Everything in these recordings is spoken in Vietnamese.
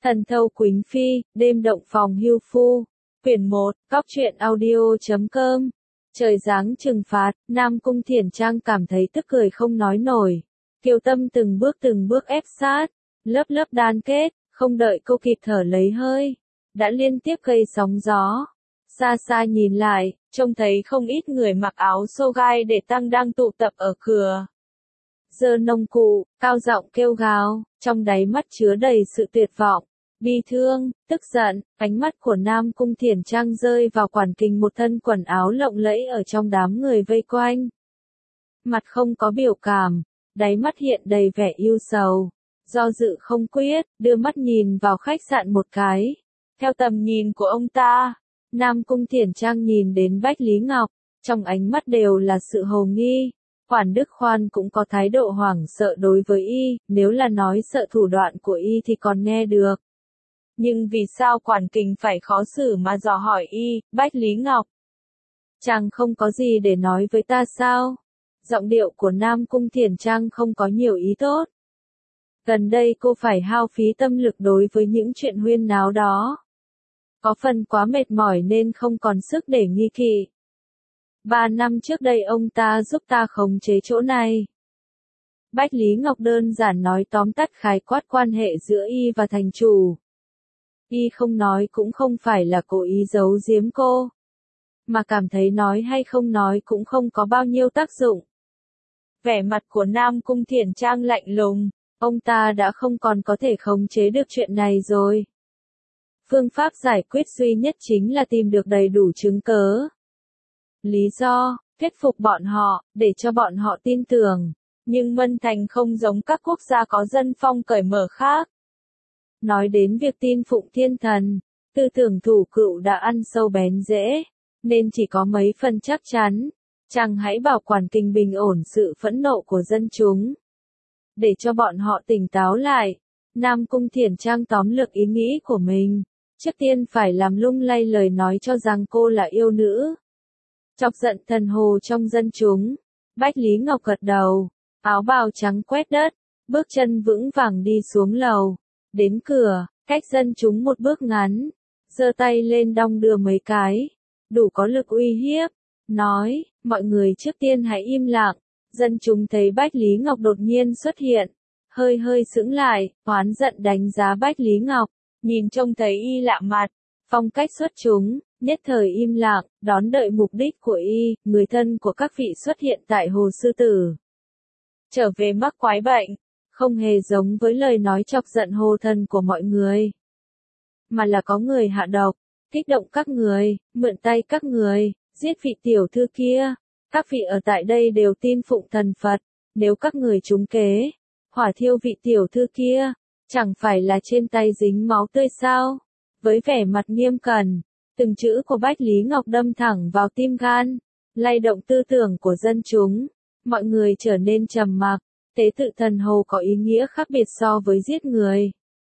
Thần thâu Quỳnh Phi, đêm động phòng hưu phu. Quyển 1, Cóc truyện audio.com. Trời giáng trừng phạt, Nam Cung Thiển Trang cảm thấy tức cười không nói nổi. Kiều Tâm từng bước ép sát, lớp lớp đan kết, không đợi cô kịp thở lấy hơi, đã liên tiếp gây sóng gió. Xa xa nhìn lại, trông thấy không ít người mặc áo xô gai để tăng đang tụ tập ở cửa. Giơ nông cụ, cao giọng kêu gào, trong đáy mắt chứa đầy sự tuyệt vọng, bi thương, tức giận. Ánh mắt của Nam Cung Thiển Trang rơi vào Quản Kình một thân quần áo lộng lẫy ở trong đám người vây quanh. Mặt không có biểu cảm, đáy mắt hiện đầy vẻ ưu sầu, do dự không quyết, đưa mắt nhìn vào khách sạn một cái. Theo tầm nhìn của ông ta, Nam Cung Thiển Trang nhìn đến Bách Lý Ngọc, trong ánh mắt đều là sự hồ nghi. Quản Đức Khoan cũng có thái độ hoảng sợ đối với y, nếu là nói sợ thủ đoạn của y thì còn nghe được. Nhưng vì sao Quản Kình phải khó xử mà dò hỏi y, Bách Lý Ngọc? Chàng không có gì để nói với ta sao? Giọng điệu của Nam Cung Thiển Trang không có nhiều ý tốt. Gần đây cô phải hao phí tâm lực đối với những chuyện huyên náo đó. Có phần quá mệt mỏi nên không còn sức để nghi kỵ. 3 năm trước đây ông ta giúp ta khống chế chỗ này. Bách Lý Ngọc đơn giản nói tóm tắt khái quát quan hệ giữa y và thành chủ. Y không nói cũng không phải là cố ý giấu giếm cô, mà cảm thấy nói hay không nói cũng không có bao nhiêu tác dụng. Vẻ mặt của Nam Cung Thiển Trang lạnh lùng, ông ta đã không còn có thể khống chế được chuyện này rồi. Phương pháp giải quyết duy nhất chính là tìm được đầy đủ chứng cớ. Lý do, thuyết phục bọn họ, để cho bọn họ tin tưởng. Nhưng Mân Thành không giống các quốc gia có dân phong cởi mở khác. Nói đến việc tin phụng thiên thần, tư tưởng thủ cựu đã ăn sâu bén rễ, nên chỉ có mấy phần chắc chắn. Chàng hãy bảo Quản Kình bình ổn sự phẫn nộ của dân chúng, để cho bọn họ tỉnh táo lại. Nam Cung Thiển Trang tóm lược ý nghĩ của mình. Trước tiên phải làm lung lay lời nói cho rằng cô là yêu nữ, chọc giận thần hồ trong dân chúng. Bách Lý Ngọc gật đầu, áo bào trắng quét đất, bước chân vững vàng đi xuống lầu. Đến cửa, cách dân chúng một bước ngắn, giơ tay lên đong đưa mấy cái, đủ có lực uy hiếp, nói, mọi người trước tiên hãy im lặng. Dân chúng thấy Bách Lý Ngọc đột nhiên xuất hiện, hơi sững lại, oán giận đánh giá Bách Lý Ngọc, nhìn trông thấy y lạ mặt, phong cách xuất chúng, nhất thời im lặng, đón đợi mục đích của y. Người thân của các vị xuất hiện tại Hồ Sư Tử, trở về mắc quái bệnh, không hề giống với lời nói chọc giận hồ thần của mọi người, mà là có người hạ độc, kích động các người, mượn tay các người, giết vị tiểu thư kia. Các vị ở tại đây đều tin phụng thần Phật, nếu các người trúng kế, hỏa thiêu vị tiểu thư kia, chẳng phải là trên tay dính máu tươi sao? Với vẻ mặt nghiêm cẩn, từng chữ của Bách Lý Ngọc đâm thẳng vào tim gan, lay động tư tưởng của dân chúng. Mọi người trở nên trầm mặc. Tế tự thần hồ có ý nghĩa khác biệt so với giết người.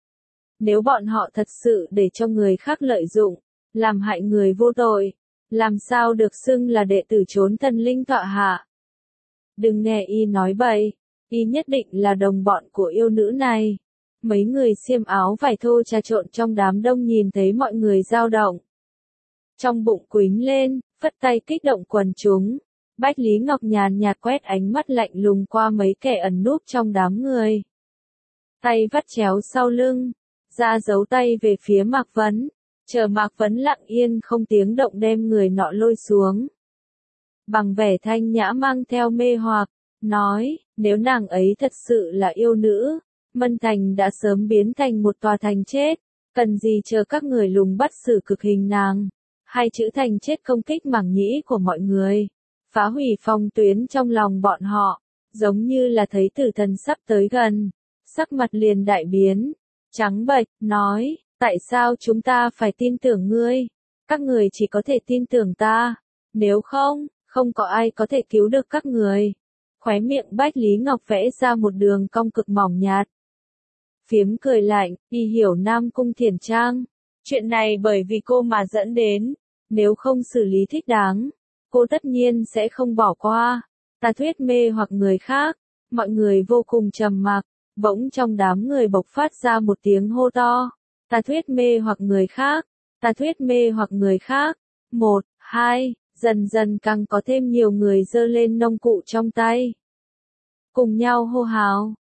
Nếu bọn họ thật sự để cho người khác lợi dụng, làm hại người vô tội, làm sao được xưng là đệ tử trốn thần linh tọa hạ? Đừng nghe y nói bậy, y nhất định là đồng bọn của yêu nữ này. Mấy người xiêm áo vải thô trà trộn trong đám đông nhìn thấy mọi người dao động, trong bụng quýnh lên, phất tay kích động quần chúng. Bách Lý Ngọc nhàn nhạt quét ánh mắt lạnh lùng qua mấy kẻ ẩn núp trong đám người. Tay vắt chéo sau lưng, ra dấu tay về phía Mạc Vấn, chờ Mạc Vấn lặng yên không tiếng động đem người nọ lôi xuống. Bằng vẻ thanh nhã mang theo mê hoặc, nói, nếu nàng ấy thật sự là yêu nữ, Mân Thành đã sớm biến thành một tòa thành chết, cần gì chờ các người lùng bắt xử cực hình nàng. Hai chữ thành chết công kích mảng nhĩ của mọi người, phá hủy phong tuyến trong lòng bọn họ, giống như là thấy tử thần sắp tới gần, sắc mặt liền đại biến, trắng bệch, nói, tại sao chúng ta phải tin tưởng ngươi? Các người chỉ có thể tin tưởng ta, nếu không, không có ai có thể cứu được các người. Khóe miệng Bách Lý Ngọc vẽ ra một đường cong cực mỏng nhạt. Phiếm cười lạnh, y hiểu Nam Cung Thiển Trang. Chuyện này bởi vì cô mà dẫn đến, nếu không xử lý thích đáng, cô tất nhiên sẽ không bỏ qua. Ta thuyết mê hoặc người khác. Mọi người vô cùng trầm mặc, bỗng trong đám người bộc phát ra một tiếng hô to. ta thuyết mê hoặc người khác, ta thuyết mê hoặc người khác. 1, 2, dần dần càng có thêm nhiều người giơ lên nông cụ trong tay. Cùng nhau hô hào,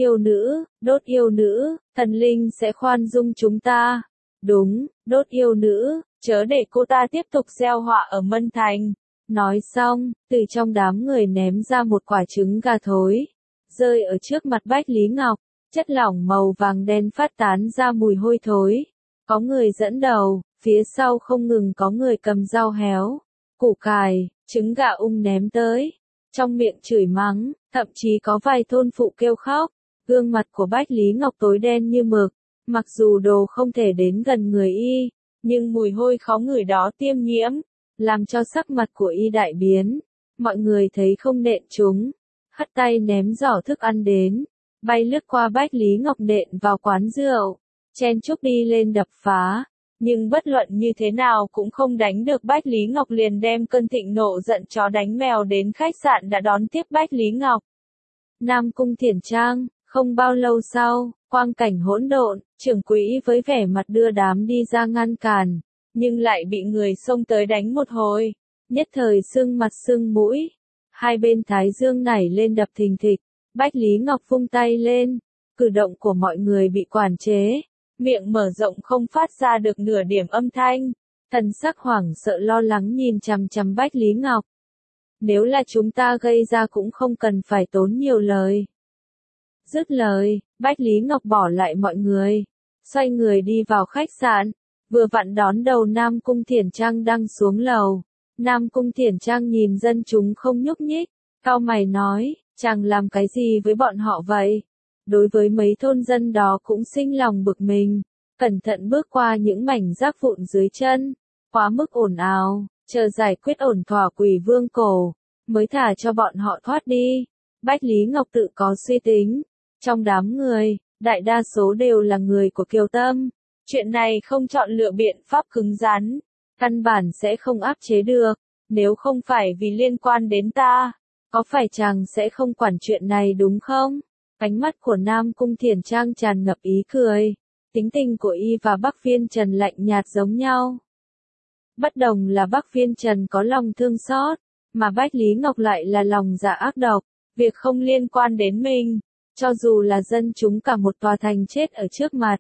đốt yêu nữ, thần linh sẽ khoan dung chúng ta. Đúng, đốt yêu nữ, chớ để cô ta tiếp tục gieo họa ở Mân Thành. Nói xong, từ trong đám người ném ra một quả trứng gà thối, rơi ở trước mặt Bách Lý Ngọc, chất lỏng màu vàng đen phát tán ra mùi hôi thối. Có người dẫn đầu, phía sau không ngừng có người cầm dao héo, củ cải, trứng gà ném tới, trong miệng chửi mắng, thậm chí có vài thôn phụ kêu khóc. Gương mặt của Bách Lý Ngọc tối đen như mực, mặc dù đồ không thể đến gần người y, nhưng mùi hôi khó ngửi đó tiêm nhiễm, làm cho sắc mặt của y đại biến. Mọi người thấy không nện chúng, hất tay ném giỏ thức ăn đến, bay lướt qua Bách Lý Ngọc nện vào quán rượu, chen chúc đi lên đập phá. Nhưng bất luận như thế nào cũng không đánh được Bách Lý Ngọc, liền đem cơn thịnh nộ giận chó đánh mèo đến khách sạn đã đón tiếp Bách Lý Ngọc. Nam Cung Thiển Trang, không bao lâu sau, quang cảnh hỗn độn, trưởng quỹ với vẻ mặt đưa đám đi ra ngăn cản, nhưng lại bị người xông tới đánh một hồi, nhất thời sưng mặt sưng mũi, hai bên thái dương nảy lên đập thình thịch. Bách Lý Ngọc vung tay lên, cử động của mọi người bị quản chế, miệng mở rộng không phát ra được nửa điểm âm thanh, thần sắc hoảng sợ lo lắng nhìn chằm chằm Bách Lý Ngọc. Nếu là chúng ta gây ra cũng không cần phải tốn nhiều lời. Dứt lời, Bách Lý Ngọc bỏ lại mọi người, xoay người đi vào khách sạn, vừa vặn đón đầu Nam Cung Thiển Trang đang xuống lầu. Nam Cung Thiển Trang nhìn dân chúng không nhúc nhích, cau mày nói, chàng làm cái gì với bọn họ vậy? Đối với mấy thôn dân đó cũng sinh lòng bực mình, cẩn thận bước qua những mảnh rác vụn dưới chân, quá mức ồn ào, chờ giải quyết ổn thỏa Quỷ Vương Cổ, mới thả cho bọn họ thoát đi. Bách Lý Ngọc tự có suy tính, trong đám người, đại đa số đều là người của Kiều Tâm, chuyện này không chọn lựa biện pháp cứng rắn, căn bản sẽ không áp chế được, nếu không phải vì liên quan đến ta, có phải chàng sẽ không quản chuyện này đúng không? Ánh mắt của Nam Cung Thiển Trang tràn ngập ý cười, tính tình của y và Bắc Viên Trần lạnh nhạt giống nhau. Bất đồng là Bắc Viên Trần có lòng thương xót, mà Bách Lý Ngọc lại là lòng dạ ác độc, việc không liên quan đến mình, cho dù là dân chúng cả một tòa thành chết ở trước mặt.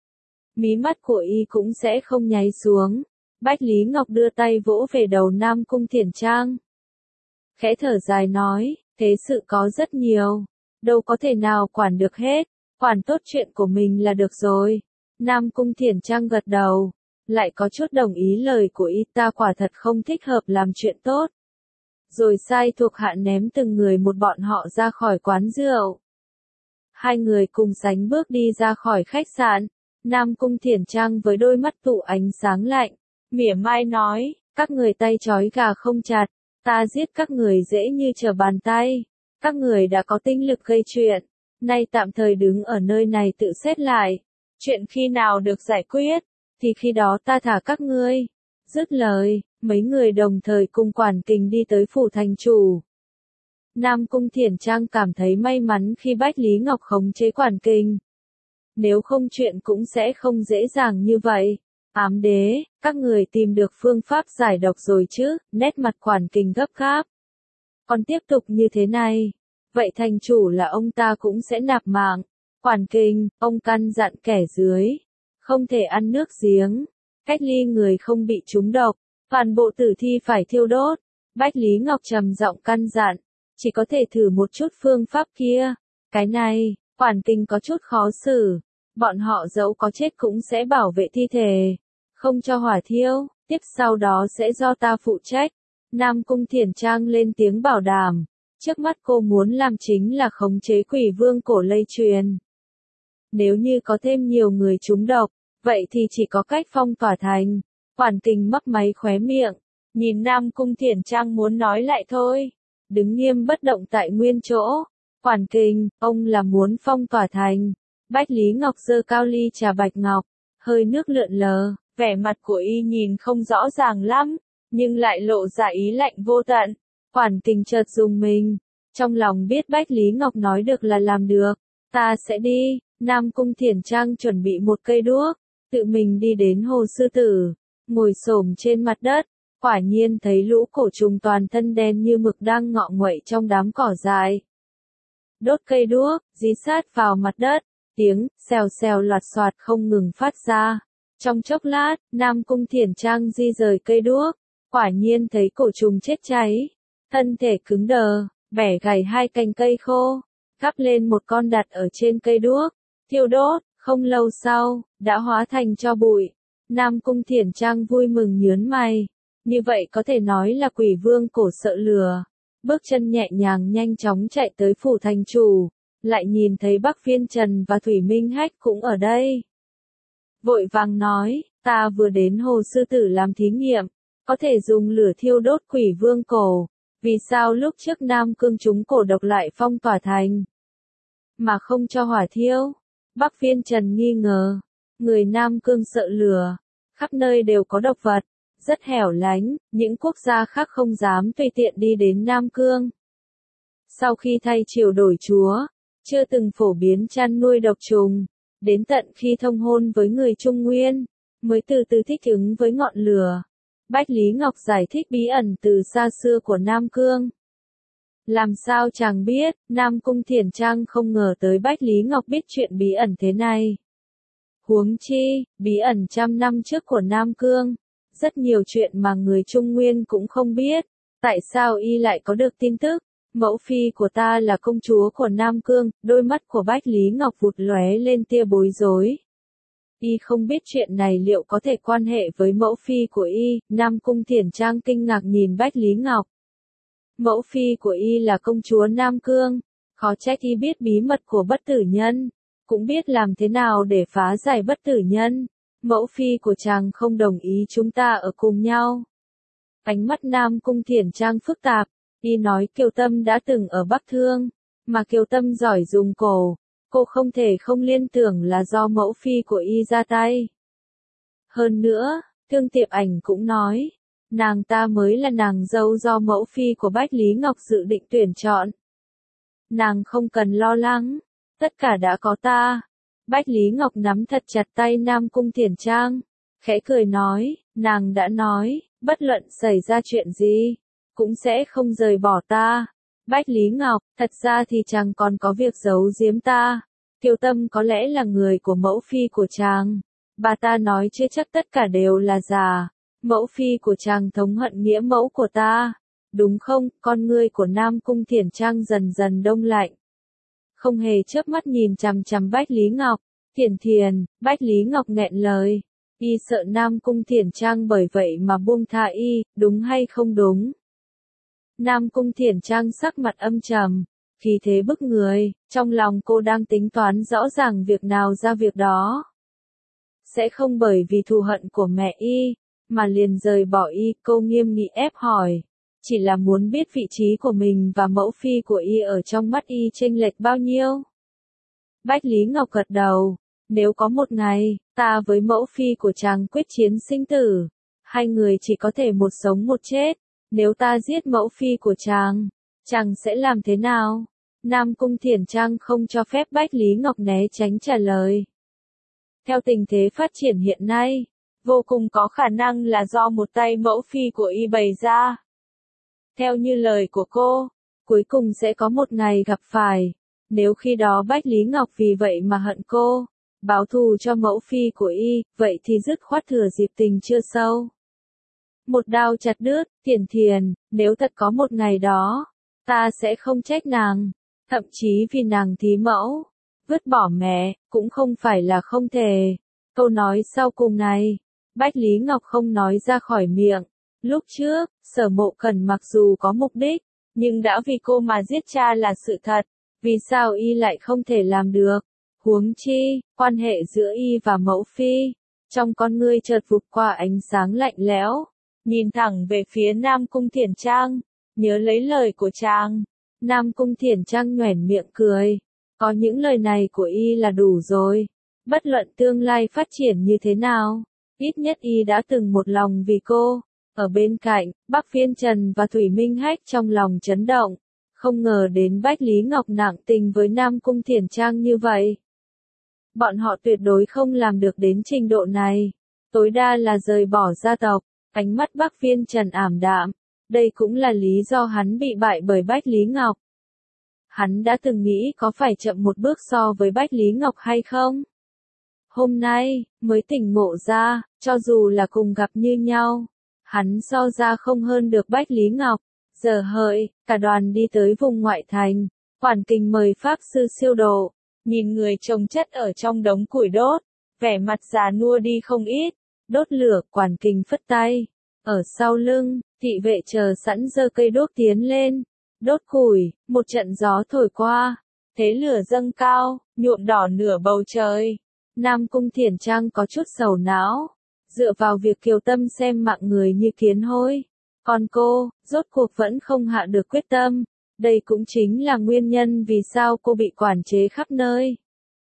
Mí mắt của y cũng sẽ không nháy xuống. Bách Lý Ngọc đưa tay vỗ về đầu Nam Cung Thiển Trang. Khẽ thở dài nói, thế sự có rất nhiều, đâu có thể nào quản được hết, quản tốt chuyện của mình là được rồi. Nam Cung Thiển Trang gật đầu, lại có chút đồng ý lời của y, ta quả thật không thích hợp làm chuyện tốt. Rồi sai thuộc hạ ném từng người một bọn họ ra khỏi quán rượu. Hai người cùng sánh bước đi ra khỏi khách sạn, Nam Cung Thiển Trang với đôi mắt tụ ánh sáng lạnh, mỉa mai nói, các người tay trói gà không chặt, ta giết các người dễ như trở bàn tay, các người đã có tinh lực gây chuyện, nay tạm thời đứng ở nơi này tự xét lại, chuyện khi nào được giải quyết, thì khi đó ta thả các ngươi. Dứt lời, mấy người đồng thời cùng quản kình đi tới phủ thành chủ. Nam Cung Thiển Trang cảm thấy may mắn khi Bách Lý Ngọc khống chế quản kình. Nếu không chuyện cũng sẽ không dễ dàng như vậy. Ám đế, các người tìm được phương pháp giải độc rồi chứ? Nét mặt quản kình gấp gáp. Còn tiếp tục như thế này, vậy thành chủ là ông ta cũng sẽ nạp mạng. Quản kình, ông căn dặn kẻ dưới, không thể ăn nước giếng, cách ly người không bị trúng độc, toàn bộ tử thi phải thiêu đốt. Bách Lý Ngọc trầm giọng căn dặn, chỉ có thể thử một chút phương pháp kia. Cái này, quản kình có chút khó xử. Bọn họ dẫu có chết cũng sẽ bảo vệ thi thể, không cho hỏa thiêu, tiếp sau đó sẽ do ta phụ trách. Nam Cung Thiển Trang lên tiếng bảo đảm, trước mắt cô muốn làm chính là khống chế Quỷ Vương Cổ lây truyền. Nếu như có thêm nhiều người trúng độc, vậy thì chỉ có cách phong tỏa thành. Quản kình mấp máy khóe miệng, nhìn Nam Cung Thiển Trang muốn nói lại thôi, đứng nghiêm bất động tại nguyên chỗ. Quản kình, ông là muốn phong tỏa thành. Bách Lý Ngọc giơ cao ly trà bạch ngọc, hơi nước lượn lờ, vẻ mặt của y nhìn không rõ ràng lắm, nhưng lại lộ ra ý lạnh vô tận. Quản kình chợt dùng mình, trong lòng biết Bách Lý Ngọc nói được là làm được, ta sẽ đi. Nam Cung Thiển Trang chuẩn bị một cây đuốc, tự mình đi đến hồ sư tử, ngồi xổm trên mặt đất, quả nhiên thấy lũ cổ trùng toàn thân đen như mực đang ngọ nguậy trong đám cỏ dại. Đốt cây đuốc, dí sát vào mặt đất, tiếng xèo xèo loạt xoạt không ngừng phát ra. Trong chốc lát, Nam Cung Thiển Trang di rời cây đuốc, quả nhiên thấy cổ trùng chết cháy, thân thể cứng đờ, bẻ gãy hai cành cây khô, gắp lên một con đặt ở trên cây đuốc, thiêu đốt, không lâu sau, đã hóa thành tro bụi. Nam Cung Thiển Trang vui mừng nhướng mày, như vậy có thể nói là Quỷ Vương Cổ sợ lừa. Bước chân nhẹ nhàng nhanh chóng chạy tới phủ thành chủ, lại nhìn thấy Bắc Phiên Trần và Thủy Minh Hách cũng ở đây. Vội vàng nói, ta vừa đến hồ sư tử làm thí nghiệm, có thể dùng lửa thiêu đốt Quỷ Vương Cổ, vì sao lúc trước Nam Cương chúng cổ độc lại phong tỏa thành, mà không cho hỏa thiêu? Bắc Phiên Trần nghi ngờ, người Nam Cương sợ lửa, khắp nơi đều có độc vật, rất hẻo lánh, những quốc gia khác không dám tùy tiện đi đến Nam Cương. Sau khi thay triều đổi chúa, chưa từng phổ biến chăn nuôi độc trùng, đến tận khi thông hôn với người Trung Nguyên, mới từ từ thích ứng với ngọn lửa. Bách Lý Ngọc giải thích bí ẩn từ xa xưa của Nam Cương. Làm sao chàng biết, Nam Cung Thiển Trang không ngờ tới Bách Lý Ngọc biết chuyện bí ẩn thế này. Huống chi, bí ẩn trăm năm trước của Nam Cương, rất nhiều chuyện mà người Trung Nguyên cũng không biết. Tại sao y lại có được tin tức? Mẫu phi của ta là công chúa của Nam Cương, đôi mắt của Bách Lý Ngọc vụt lóe lên tia bối rối. Y không biết chuyện này liệu có thể quan hệ với mẫu phi của y. Nam Cung Thiển Trang kinh ngạc nhìn Bách Lý Ngọc. Mẫu phi của y là công chúa Nam Cương, khó trách y biết bí mật của bất tử nhân, cũng biết làm thế nào để phá giải bất tử nhân. Mẫu phi của chàng không đồng ý chúng ta ở cùng nhau. Ánh mắt Nam Cung Thiển Trang phức tạp, y nói Kiều Tâm đã từng ở Bắc Thương, mà Kiều Tâm giỏi dùng cổ, cô không thể không liên tưởng là do mẫu phi của y ra tay. Hơn nữa, Thương Tiệp Ảnh cũng nói, nàng ta mới là nàng dâu do mẫu phi của Bách Lý Ngọc dự định tuyển chọn. Nàng không cần lo lắng, tất cả đã có ta. Bách Lý Ngọc nắm thật chặt tay Nam Cung Thiển Trang, khẽ cười nói, nàng đã nói, bất luận xảy ra chuyện gì, cũng sẽ không rời bỏ ta. Bách Lý Ngọc, thật ra thì chàng còn có việc giấu giếm ta. Kiều Tâm có lẽ là người của mẫu phi của chàng. Bà ta nói chưa chắc tất cả đều là giả. Mẫu phi của chàng thống hận nghĩa mẫu của ta. Đúng không? Con ngươi của Nam Cung Thiển Trang dần dần đông lạnh. Không hề chớp mắt nhìn chằm chằm Bách Lý Ngọc. Thiển, Bách Lý Ngọc nghẹn lời. Y sợ Nam Cung Thiển Trang bởi vậy mà buông tha y, đúng hay không đúng? Nam Cung Thiển Trang sắc mặt âm trầm, khí thế bức người, trong lòng cô đang tính toán rõ ràng việc nào ra việc đó. Sẽ không bởi vì thù hận của mẹ y, mà liền rời bỏ y. Cô nghiêm nghị ép hỏi, chỉ là muốn biết vị trí của mình và mẫu phi của y ở trong mắt y chênh lệch bao nhiêu. Bách Lý Ngọc gật đầu, nếu có một ngày, ta với mẫu phi của chàng quyết chiến sinh tử, hai người chỉ có thể một sống một chết, nếu ta giết mẫu phi của chàng sẽ làm thế nào? Nam Cung Thiển Trang không cho phép Bách Lý Ngọc né tránh trả lời. Theo tình thế phát triển hiện nay, vô cùng có khả năng là do một tay mẫu phi của y bày ra. Theo như lời của cô, cuối cùng sẽ có một ngày gặp phải. Nếu khi đó Bách Lý Ngọc vì vậy mà hận cô, báo thù cho mẫu phi của y, vậy thì dứt khoát thừa dịp tình chưa sâu. Một đao chặt đứt. Thiển, nếu thật có một ngày đó, ta sẽ không trách nàng, thậm chí vì nàng thí mẫu, vứt bỏ mẹ, cũng không phải là không thể. Câu nói sau cùng này, Bách Lý Ngọc không nói ra khỏi miệng. Lúc trước, Sở Mộ Cẩn mặc dù có mục đích, nhưng đã vì cô mà giết cha là sự thật, vì sao y lại không thể làm được? Huống chi, quan hệ giữa y và mẫu phi, trong con ngươi chợt vụt qua ánh sáng lạnh lẽo, nhìn thẳng về phía Nam Cung Thiển Trang, nhớ lấy lời của chàng. Nam Cung Thiển Trang nhoẻn miệng cười, có những lời này của y là đủ rồi, bất luận tương lai phát triển như thế nào, ít nhất y đã từng một lòng vì cô. Ở bên cạnh, Bắc Phiên Trần và Thủy Minh Hách trong lòng chấn động, không ngờ đến Bách Lý Ngọc nặng tình với Nam Cung Thiển Trang như vậy. Bọn họ tuyệt đối không làm được đến trình độ này. Tối đa là rời bỏ gia tộc. Ánh mắt Bắc Viên Trần ảm đạm. Đây cũng là lý do hắn bị bại bởi Bách Lý Ngọc. Hắn đã từng nghĩ có phải chậm một bước so với Bách Lý Ngọc hay không? Hôm nay, mới tỉnh ngộ ra, cho dù là cùng gặp như nhau, hắn so ra không hơn được Bách Lý Ngọc. Giờ hợi, cả đoàn đi tới vùng ngoại thành, Quản Kình mời Pháp Sư siêu độ, nhìn người chồng chất ở trong đống củi đốt, vẻ mặt già nua đi không ít, đốt lửa Quản Kình phất tay, ở sau lưng, thị vệ chờ sẵn giơ cây đốt tiến lên, đốt củi, một trận gió thổi qua, thế lửa dâng cao, nhuộm đỏ nửa bầu trời. Nam Cung Thiển Trang có chút sầu não, dựa vào việc Kiều Tâm xem mạng người như kiến hôi. Còn cô, rốt cuộc vẫn không hạ được quyết tâm, đây cũng chính là nguyên nhân vì sao cô bị quản chế khắp nơi.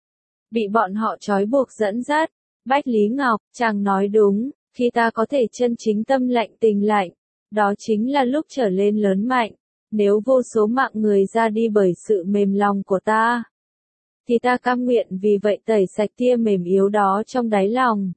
Bị bọn họ trói buộc dẫn dắt, Bách Lý Ngọc, chàng nói đúng, khi ta có thể chân chính tâm lạnh tình lạnh, đó chính là lúc trở lên lớn mạnh, nếu vô số mạng người ra đi bởi sự mềm lòng của ta, thì ta cam nguyện vì vậy tẩy sạch tia mềm yếu đó trong đáy lòng.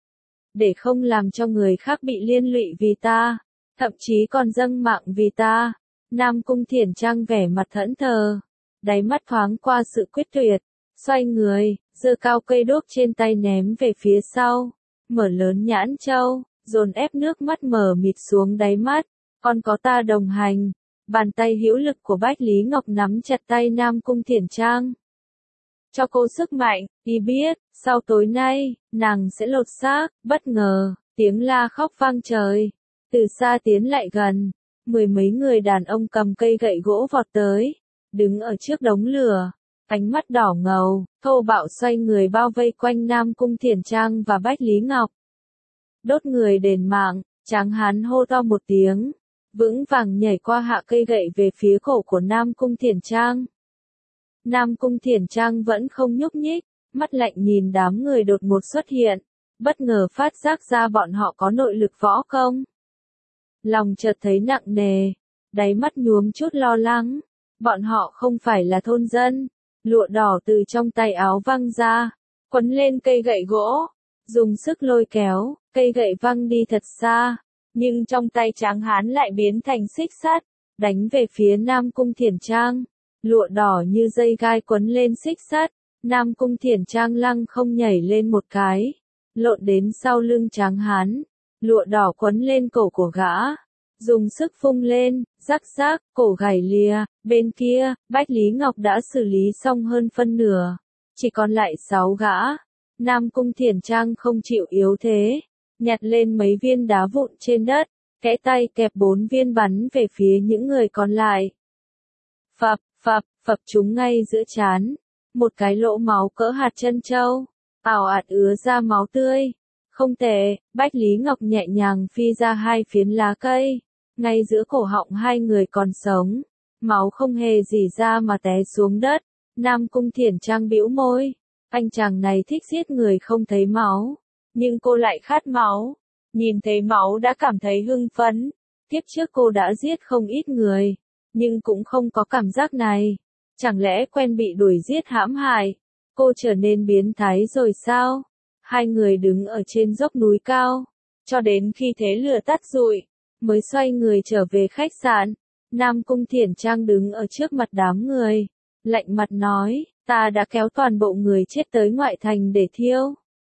Để không làm cho người khác bị liên lụy vì ta, thậm chí còn dâng mạng vì ta. Nam Cung Thiển Trang vẻ mặt thẫn thờ, đáy mắt thoáng qua sự quyết tuyệt, xoay người, giơ cao cây đuốc trên tay ném về phía sau, mở lớn nhãn châu, dồn ép nước mắt mờ mịt xuống đáy mắt, còn có ta đồng hành. Bàn tay hữu lực của Bách Lý Ngọc nắm chặt tay Nam Cung Thiển Trang. Cho cô sức mạnh, y biết, sau tối nay, nàng sẽ lột xác. Bất ngờ, tiếng la khóc vang trời. Từ xa tiến lại gần, mười mấy người đàn ông cầm cây gậy gỗ vọt tới, đứng ở trước đống lửa, ánh mắt đỏ ngầu, thô bạo xoay người bao vây quanh Nam Cung Thiển Trang và Bách Lý Ngọc. Đốt người đền mạng, tráng hán hô to một tiếng, vững vàng nhảy qua hạ cây gậy về phía cổ của Nam Cung Thiển Trang. Nam Cung Thiển Trang vẫn không nhúc nhích, mắt lạnh nhìn đám người đột ngột xuất hiện, bất ngờ phát giác ra bọn họ có nội lực võ công. Lòng chợt thấy nặng nề, đáy mắt nhuốm chút lo lắng, bọn họ không phải là thôn dân. Lụa đỏ từ trong tay áo văng ra, quấn lên cây gậy gỗ, dùng sức lôi kéo, cây gậy văng đi thật xa, nhưng trong tay tráng hán lại biến thành xích sắt, đánh về phía Nam Cung Thiển Trang. Lụa đỏ như dây gai quấn lên xích sắt, Nam Cung Thiển Trang lăng không nhảy lên một cái, lộn đến sau lưng tráng hán, lụa đỏ quấn lên cổ của gã, dùng sức phung lên, rắc rắc, cổ gãy lìa. Bên kia, Bách Lý Ngọc đã xử lý xong hơn phân nửa, chỉ còn lại 6 gã. Nam Cung Thiển Trang không chịu yếu thế, nhặt lên mấy viên đá vụn trên đất, kẽ tay kẹp 4 viên bắn về phía những người còn lại. Phập, phập, phập chúng ngay giữa trán, một cái lỗ máu cỡ hạt trân châu, ào ạt ứa ra máu tươi. Không tệ, Bách Lý Ngọc nhẹ nhàng phi ra 2 phiến lá cây, ngay giữa cổ họng hai người còn sống, máu không hề rỉ ra mà té xuống đất. Nam Cung Thiển Trang bĩu môi, anh chàng này thích giết người không thấy máu, nhưng cô lại khát máu, nhìn thấy máu đã cảm thấy hưng phấn. Kiếp trước cô đã giết không ít người, nhưng cũng không có cảm giác này. Chẳng lẽ quen bị đuổi giết hãm hại, cô trở nên biến thái rồi sao? Hai người đứng ở trên dốc núi cao, cho đến khi thế lửa tắt rụi, mới xoay người trở về khách sạn. Nam Cung Thiển Trang đứng ở trước mặt đám người, lạnh mặt nói, ta đã kéo toàn bộ người chết tới ngoại thành để thiêu.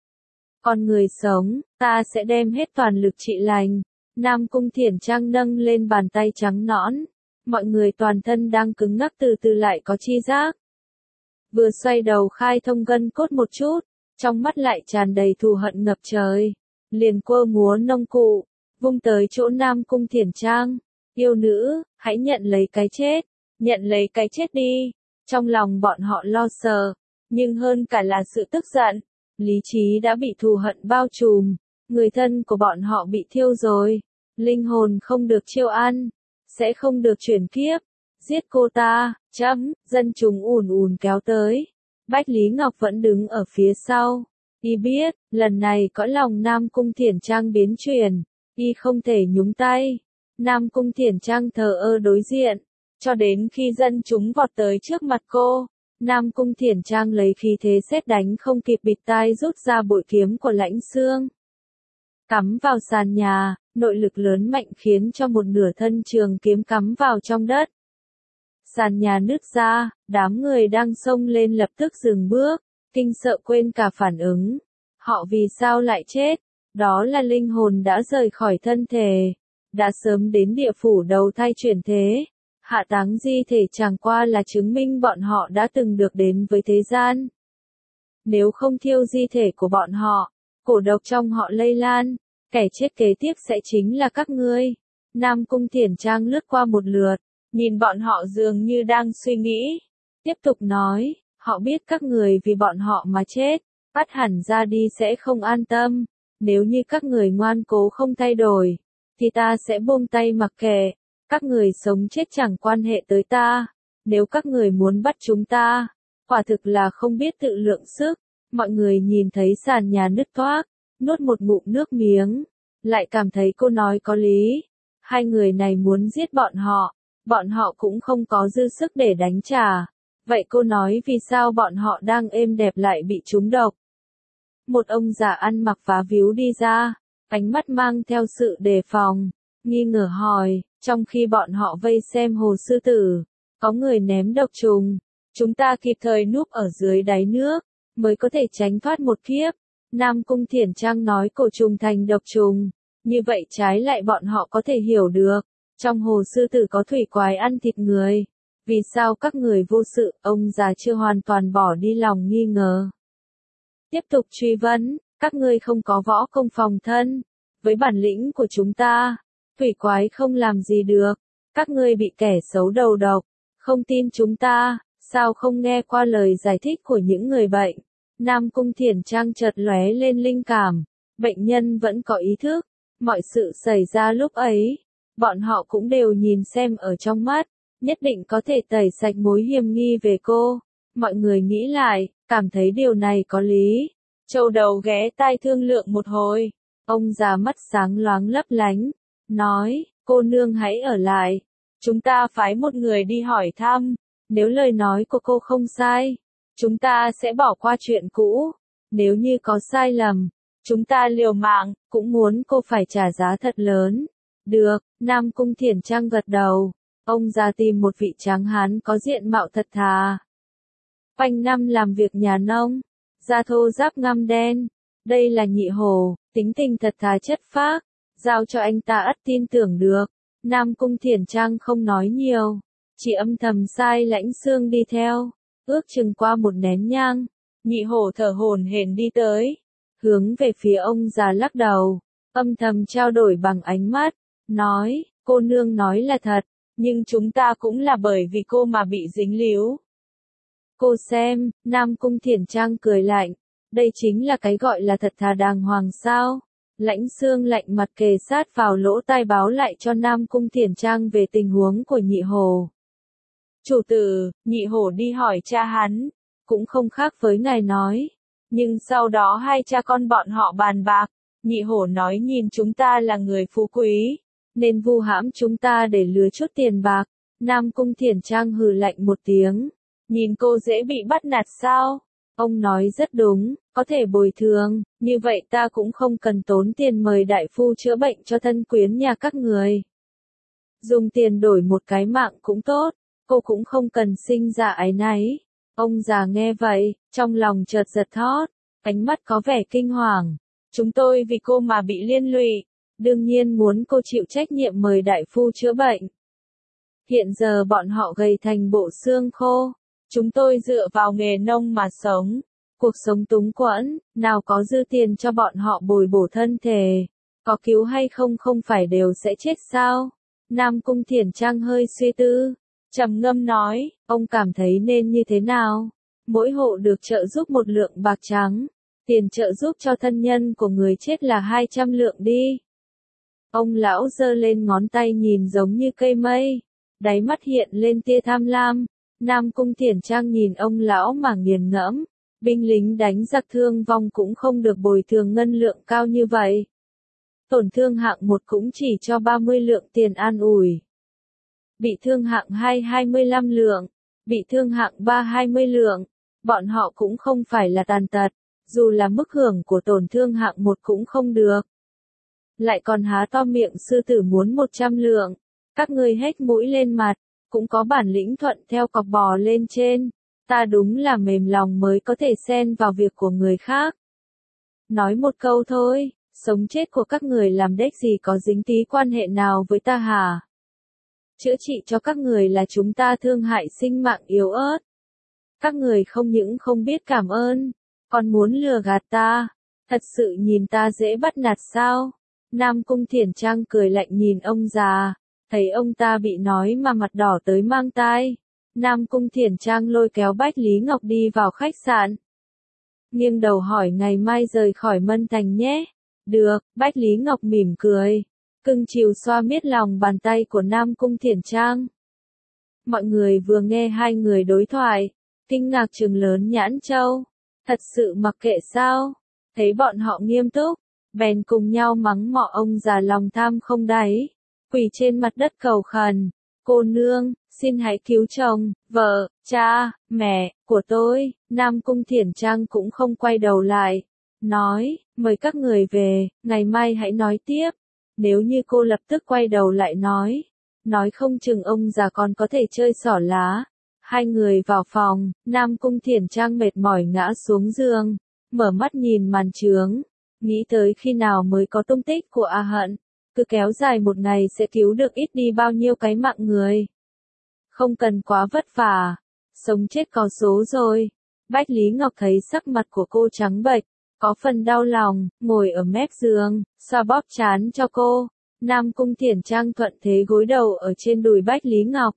Còn người sống, ta sẽ đem hết toàn lực trị lành. Nam Cung Thiển Trang nâng lên bàn tay trắng nõn, mọi người toàn thân đang cứng ngắc từ từ lại có chi giác. Vừa xoay đầu khai thông gân cốt một chút, trong mắt lại tràn đầy thù hận ngập trời, liền quơ múa nông cụ, vung tới chỗ Nam Cung Thiển Trang. Yêu nữ, hãy nhận lấy cái chết, nhận lấy cái chết đi. Trong lòng bọn họ lo sợ, nhưng hơn cả là sự tức giận, lý trí đã bị thù hận bao trùm, người thân của bọn họ bị thiêu rồi, linh hồn không được chiêu ăn, sẽ không được chuyển kiếp, giết cô ta, dân chúng ùn ùn kéo tới. Bách Lý Ngọc vẫn đứng ở phía sau, y biết, lần này cõi lòng Nam Cung Thiển Trang biến chuyển, y không thể nhúng tay. Nam Cung Thiển Trang thờ ơ đối diện, cho đến khi dân chúng vọt tới trước mặt cô, Nam Cung Thiển Trang lấy khí thế sét đánh không kịp bịt tai rút ra bội kiếm của Lãnh Xương. Cắm vào sàn nhà, nội lực lớn mạnh khiến cho một nửa thân trường kiếm cắm vào trong đất. Sàn nhà nứt ra, đám người đang xông lên lập tức dừng bước, kinh sợ quên cả phản ứng. Họ vì sao lại chết? Đó là linh hồn đã rời khỏi thân thể, đã sớm đến địa phủ đầu thai chuyển thế. Hạ táng di thể chẳng qua là chứng minh bọn họ đã từng được đến với thế gian. Nếu không thiêu di thể của bọn họ, cổ độc trong họ lây lan, kẻ chết kế tiếp sẽ chính là các ngươi. Nam Cung Thiển Trang lướt qua một lượt, nhìn bọn họ dường như đang suy nghĩ. Tiếp tục nói, họ biết các người vì bọn họ mà chết, bắt hẳn ra đi sẽ không an tâm. Nếu như các người ngoan cố không thay đổi, thì ta sẽ buông tay mặc kệ. Các người sống chết chẳng quan hệ tới ta. Nếu các người muốn bắt chúng ta, quả thực là không biết tự lượng sức. Mọi người nhìn thấy sàn nhà nứt toác, nuốt một ngụm nước miếng, lại cảm thấy cô nói có lý. Hai người này muốn giết bọn họ cũng không có dư sức để đánh trả. Vậy cô nói vì sao bọn họ đang êm đẹp lại bị trúng độc? Một ông già ăn mặc vá víu đi ra, ánh mắt mang theo sự đề phòng, nghi ngờ hỏi, trong khi bọn họ vây xem Hồ Sư Tử, có người ném độc trùng, chúng ta kịp thời núp ở dưới đáy nước, mới có thể tránh thoát một kiếp. Nam Cung Thiển Trang nói cổ trùng thành độc trùng, như vậy trái lại bọn họ có thể hiểu được, trong Hồ Sư Tử có thủy quái ăn thịt người. Vì sao các người vô sự? Ông già chưa hoàn toàn bỏ đi lòng nghi ngờ. Tiếp tục truy vấn, các ngươi không có võ công phòng thân. Với bản lĩnh của chúng ta, thủy quái không làm gì được. Các ngươi bị kẻ xấu đầu độc, không tin chúng ta, sao không nghe qua lời giải thích của những người bệnh. Nam Cung Thiển Trang chợt lóe lên linh cảm, bệnh nhân vẫn có ý thức, mọi sự xảy ra lúc ấy, bọn họ cũng đều nhìn xem ở trong mắt, nhất định có thể tẩy sạch mối hiềm nghi về cô. Mọi người nghĩ lại, cảm thấy điều này có lý. Châu đầu ghé tai thương lượng một hồi, ông già mắt sáng loáng lấp lánh, nói, cô nương hãy ở lại, chúng ta phái một người đi hỏi thăm, nếu lời nói của cô không sai, chúng ta sẽ bỏ qua chuyện cũ, nếu như có sai lầm, chúng ta liều mạng, cũng muốn cô phải trả giá thật lớn. Được, Nam Cung Thiển Trang gật đầu, ông già tìm một vị tráng hán có diện mạo thật thà. Quanh năm làm việc nhà nông, da thô ráp ngăm đen, đây là Nhị Hổ, tính tình thật thà chất phác, giao cho anh ta ắt tin tưởng được. Nam Cung Thiển Trang không nói nhiều, chỉ âm thầm sai Lãnh Xương đi theo, ước chừng qua một nén nhang, Nhị Hổ thở hổn hển đi tới, hướng về phía ông già lắc đầu, âm thầm trao đổi bằng ánh mắt, nói, cô nương nói là thật, nhưng chúng ta cũng là bởi vì cô mà bị dính líu. Cô xem, Nam Cung Thiển Trang cười lạnh, đây chính là cái gọi là thật thà đàng hoàng sao? Lãnh Xương lạnh mặt kề sát vào lỗ tai báo lại cho Nam Cung Thiển Trang về tình huống của Nhị Hổ. Chủ tử, Nhị Hổ đi hỏi cha hắn, cũng không khác với ngài nói. Nhưng sau đó hai cha con bọn họ bàn bạc, Nhị Hổ nói nhìn chúng ta là người phú quý, nên vu hãm chúng ta để lừa chút tiền bạc. Nam Cung Thiển Trang hừ lạnh một tiếng, nhìn cô dễ bị bắt nạt sao? Ông nói rất đúng, có thể bồi thường, như vậy ta cũng không cần tốn tiền mời đại phu chữa bệnh cho thân quyến nhà các người. Dùng tiền đổi một cái mạng cũng tốt, cô cũng không cần sinh ra áy náy. Ông già nghe vậy, trong lòng chợt giật thót, ánh mắt có vẻ kinh hoàng. Chúng tôi vì cô mà bị liên lụy, đương nhiên muốn cô chịu trách nhiệm mời đại phu chữa bệnh. Hiện giờ bọn họ gầy thành bộ xương khô, chúng tôi dựa vào nghề nông mà sống, cuộc sống túng quẫn, nào có dư tiền cho bọn họ bồi bổ thân thể, có cứu hay không không phải đều sẽ chết sao? Nam Cung Thiển Trang hơi suy tư, trầm ngâm nói, ông cảm thấy nên như thế nào? Mỗi hộ được trợ giúp một lượng bạc trắng, tiền trợ giúp cho thân nhân của người chết là 200 lượng đi. Ông lão giơ lên ngón tay nhìn giống như cây mây, đáy mắt hiện lên tia tham lam. Nam Cung Thiển Trang nhìn ông lão mà nghiền ngẫm, binh lính đánh giặc thương vong cũng không được bồi thường ngân lượng cao như vậy. Tổn thương hạng 1 cũng chỉ cho 30 lượng tiền an ủi. Bị thương hạng 2 25 lượng, bị thương hạng 320 lượng. Bọn họ cũng không phải là tàn tật, dù là mức hưởng của tổn thương hạng 1 cũng không được. Lại còn há to miệng sư tử muốn 100 lượng. Các ngươi hết mũi lên mặt, cũng có bản lĩnh thuận theo cọc bò lên trên. Ta đúng là mềm lòng mới có thể xen vào việc của người khác. Nói một câu thôi, sống chết của các người làm đếch gì có dính tí quan hệ nào với ta hả? Chữa trị cho các người là chúng ta thương hại sinh mạng yếu ớt. Các người không những không biết cảm ơn, còn muốn lừa gạt ta. Thật sự nhìn ta dễ bắt nạt sao? Nam Cung Thiển Trang cười lạnh nhìn ông già, thấy ông ta bị nói mà mặt đỏ tới mang tai. Nam Cung Thiển Trang lôi kéo Bách Lý Ngọc đi vào khách sạn. Nghiêng đầu hỏi ngày mai rời khỏi Mân Thành nhé. Được, Bách Lý Ngọc mỉm cười. Cưng chiều xoa miết lòng bàn tay của Nam Cung Thiển Trang. Mọi người vừa nghe hai người đối thoại, kinh ngạc trừng lớn nhãn châu. Thật sự mặc kệ sao? Thấy bọn họ nghiêm túc, bèn cùng nhau mắng mọ ông già lòng tham không đáy. Quỳ trên mặt đất cầu khẩn. Cô nương, xin hãy cứu chồng, vợ, cha, mẹ, của tôi. Nam Cung Thiển Trang cũng không quay đầu lại. Nói, mời các người về, ngày mai hãy nói tiếp. Nếu như cô lập tức quay đầu lại nói không chừng ông già còn có thể chơi xỏ lá. Hai người vào phòng, Nam Cung Thiển Trang mệt mỏi ngã xuống giường, mở mắt nhìn màn trướng, nghĩ tới khi nào mới có tung tích của A Hận, cứ kéo dài một ngày sẽ cứu được ít đi bao nhiêu cái mạng người. Không cần quá vất vả, sống chết có số rồi. Bách Lý Ngọc thấy sắc mặt của cô trắng bệch, có phần đau lòng, ngồi ở mép giường, xoa bóp trán cho cô. Nam Cung Thiển Trang thuận thế gối đầu ở trên đùi Bách Lý Ngọc.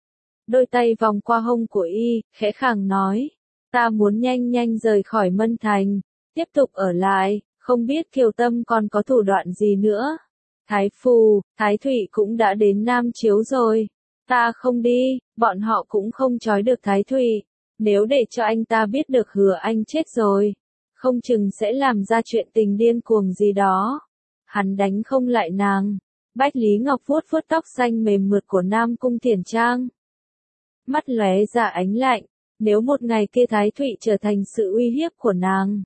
Đôi tay vòng qua hông của y, khẽ khàng nói, ta muốn nhanh nhanh rời khỏi Mân Thành, tiếp tục ở lại, không biết Kiều Tâm còn có thủ đoạn gì nữa. Thái Phù, Thái Thụy cũng đã đến Nam Chiếu rồi, ta không đi, bọn họ cũng không trói được Thái Thụy, nếu để cho anh ta biết được Hứa Anh chết rồi, không chừng sẽ làm ra chuyện tình điên cuồng gì đó. Hắn đánh không lại nàng. Bách Lý Ngọc vuốt vuốt tóc xanh mềm mượt của Nam Cung Thiển Trang. Mắt lóe ra ánh lạnh, nếu một ngày kia Thái Thụy trở thành sự uy hiếp của nàng,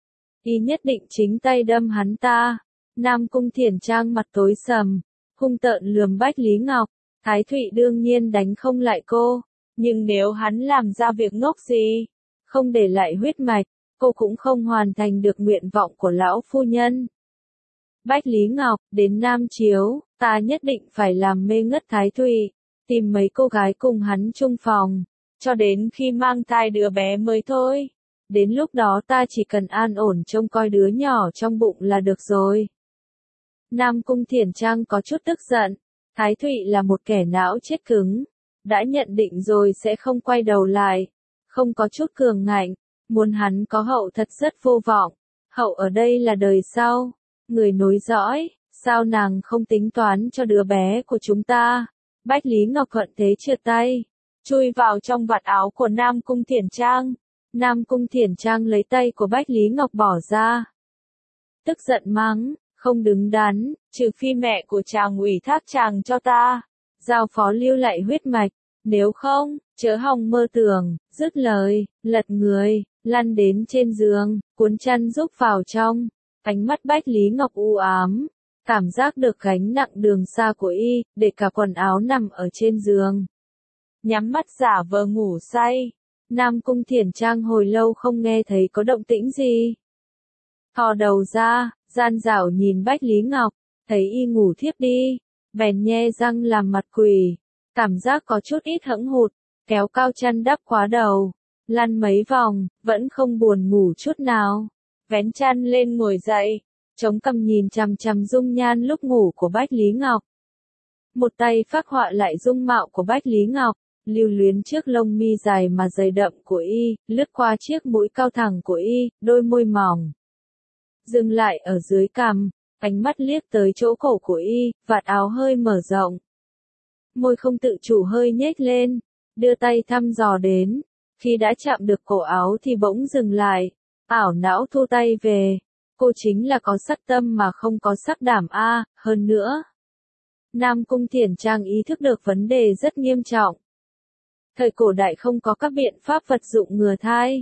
y nhất định chính tay đâm hắn ta. Nam Cung Thiển Trang mặt tối sầm, hung tợn lườm Bách Lý Ngọc. Thái Thụy đương nhiên đánh không lại cô, nhưng nếu hắn làm ra việc ngốc gì, không để lại huyết mạch, cô cũng không hoàn thành được nguyện vọng của lão phu nhân. Bách Lý Ngọc, đến Nam Chiếu, ta nhất định phải làm mê ngất Thái Thụy, tìm mấy cô gái cùng hắn chung phòng, cho đến khi mang thai đứa bé mới thôi. Đến lúc đó ta chỉ cần an ổn trông coi đứa nhỏ trong bụng là được rồi. Nam Cung Thiển Trang có chút tức giận, Thái Thụy là một kẻ não chết cứng, đã nhận định rồi sẽ không quay đầu lại, không có chút cường ngạnh, muốn hắn có hậu thật rất vô vọng. Hậu ở đây là đời sau, người nối dõi, sao nàng không tính toán cho đứa bé của chúng ta? Bách Lý Ngọc thuận thế trượt tay, chui vào trong vạt áo của Nam Cung Thiển Trang. Nam Cung Thiển Trang lấy tay của Bách Lý Ngọc bỏ ra. Tức giận mắng, không đứng đắn, trừ phi mẹ của chàng ủy thác chàng cho ta, giao phó lưu lại huyết mạch, nếu không, chớ hòng mơ tưởng. Dứt lời, lật người, lăn đến trên giường, cuốn chăn rúc vào trong. Ánh mắt Bách Lý Ngọc u ám, cảm giác được gánh nặng đường xa của y, để cả quần áo nằm ở trên giường. Nhắm mắt giả vờ ngủ say. Nam Cung Thiển Trang hồi lâu không nghe thấy có động tĩnh gì. Thò đầu ra, gian dảo nhìn Bách Lý Ngọc, thấy y ngủ thiếp đi, bèn nhe răng làm mặt quỷ, cảm giác có chút ít hẫng hụt, kéo cao chăn đắp quá đầu, lăn mấy vòng, vẫn không buồn ngủ chút nào. Vén chăn lên ngồi dậy, chống cằm nhìn chằm chằm dung nhan lúc ngủ của Bách Lý Ngọc. Một tay phác họa lại dung mạo của Bách Lý Ngọc, lưu luyến trước lông mi dài mà dày đậm của y, lướt qua chiếc mũi cao thẳng của y, đôi môi mỏng. Dừng lại ở dưới cằm, ánh mắt liếc tới chỗ cổ của y, vạt áo hơi mở rộng. Môi không tự chủ hơi nhếch lên, đưa tay thăm dò đến, khi đã chạm được cổ áo thì bỗng dừng lại. Ảo não thu tay về, cô chính là có sắc tâm mà không có sắc đảm a, hơn nữa. Nam Cung Thiển Trang ý thức được vấn đề rất nghiêm trọng. Thời cổ đại không có các biện pháp vật dụng ngừa thai.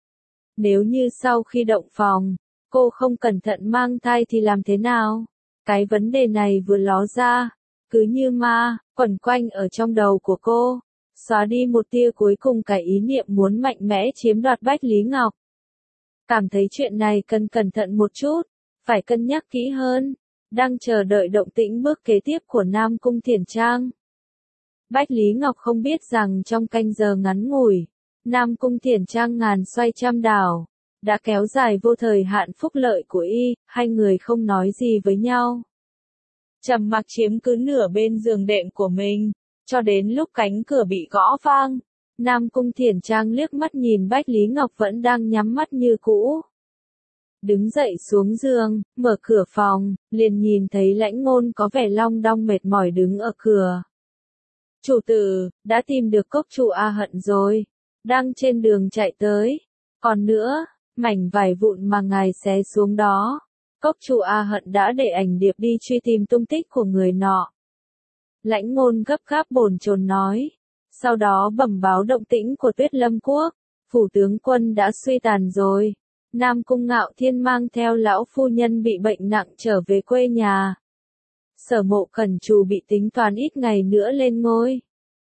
Nếu như sau khi động phòng, cô không cẩn thận mang thai thì làm thế nào? Cái vấn đề này vừa ló ra, cứ như ma, quẩn quanh ở trong đầu của cô, xóa đi một tia cuối cùng cái ý niệm muốn mạnh mẽ chiếm đoạt Bách Lý Ngọc. Cảm thấy chuyện này cần cẩn thận một chút, phải cân nhắc kỹ hơn, đang chờ đợi động tĩnh bước kế tiếp của Nam Cung Thiển Trang. Bách Lý Ngọc không biết rằng trong canh giờ ngắn ngủi, Nam Cung Thiển Trang ngàn xoay trăm đảo, đã kéo dài vô thời hạn phúc lợi của y, hai người không nói gì với nhau. Trầm mặc chiếm cứ nửa bên giường đệm của mình, cho đến lúc cánh cửa bị gõ vang. Nam Cung Thiển Trang liếc mắt nhìn Bách Lý Ngọc vẫn đang nhắm mắt như cũ. Đứng dậy xuống giường, mở cửa phòng, liền nhìn thấy Lãnh Ngôn có vẻ long đong mệt mỏi đứng ở cửa. Chủ tử, đã tìm được cốc trụ A Hận rồi, đang trên đường chạy tới. Còn nữa, mảnh vải vụn mà ngài xé xuống đó, cốc trụ A Hận đã để ảnh điệp đi truy tìm tung tích của người nọ. Lãnh Ngôn gấp gáp bồn chồn nói, sau đó bẩm báo động tĩnh của Tuyết Lâm Quốc, phủ tướng quân đã suy tàn rồi. Nam Cung Ngạo Thiên mang theo lão phu nhân bị bệnh nặng trở về quê nhà. Sở Mộ Cẩn Trù bị tính toán ít ngày nữa lên ngôi.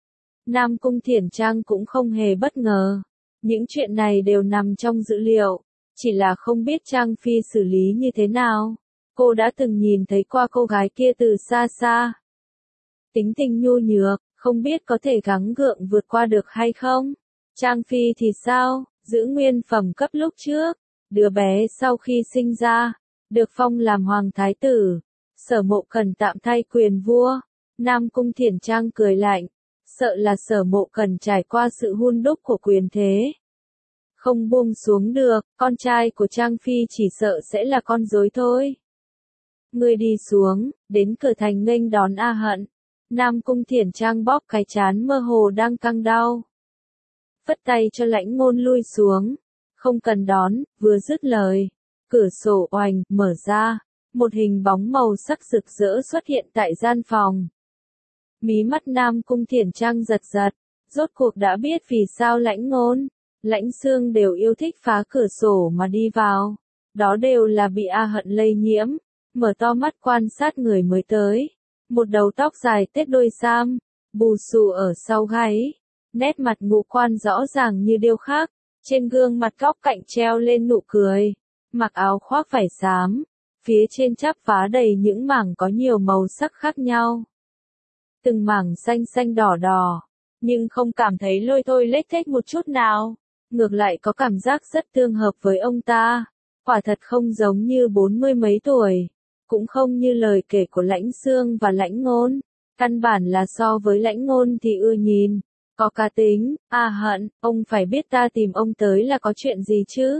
Nam Cung Thiển Trang cũng không hề bất ngờ. Những chuyện này đều nằm trong dữ liệu, chỉ là không biết Trang Phi xử lý như thế nào. Cô đã từng nhìn thấy qua cô gái kia từ xa xa. Tính tình nhu nhược, không biết có thể gắng gượng vượt qua được hay không. Trang Phi thì sao, giữ nguyên phẩm cấp lúc trước. Đứa bé sau khi sinh ra, được phong làm hoàng thái tử. Sở Mộ Cẩn tạm thay quyền vua. Nam Cung Thiển Trang cười lạnh, sợ là Sở Mộ Cẩn trải qua sự hun đúc của quyền thế. Không buông xuống được, con trai của Trang Phi chỉ sợ sẽ là con rối thôi. Người đi xuống, đến cửa thành nghênh đón A Hận. Nam Cung Thiển Trang bóp cái trán mơ hồ đang căng đau. Phất tay cho Lãnh Ngôn lui xuống. Không cần đón, vừa dứt lời. Cửa sổ oành, mở ra. Một hình bóng màu sắc rực rỡ xuất hiện tại gian phòng. Mí mắt Nam Cung Thiển Trang giật giật. Rốt cuộc đã biết vì sao Lãnh Ngôn, Lãnh Xương đều yêu thích phá cửa sổ mà đi vào. Đó đều là bị A Hận lây nhiễm. Mở to mắt quan sát người mới tới. Một đầu tóc dài tết đôi sam, bù xù ở sau gáy. Nét mặt ngũ quan rõ ràng như điêu khắc. Trên gương mặt góc cạnh treo lên nụ cười. Mặc áo khoác vải xám. Phía trên chắp vá đầy những mảng có nhiều màu sắc khác nhau. Từng mảng xanh xanh đỏ đỏ. Nhưng không cảm thấy lôi thôi lết thết một chút nào. Ngược lại có cảm giác rất tương hợp với ông ta. Quả thật không giống như 40 mấy tuổi. Cũng không như lời kể của Lãnh Xương và Lãnh Ngôn. Căn bản là so với Lãnh Ngôn thì ưa nhìn. Có cá tính, A Hận, ông phải biết ta tìm ông tới là có chuyện gì chứ?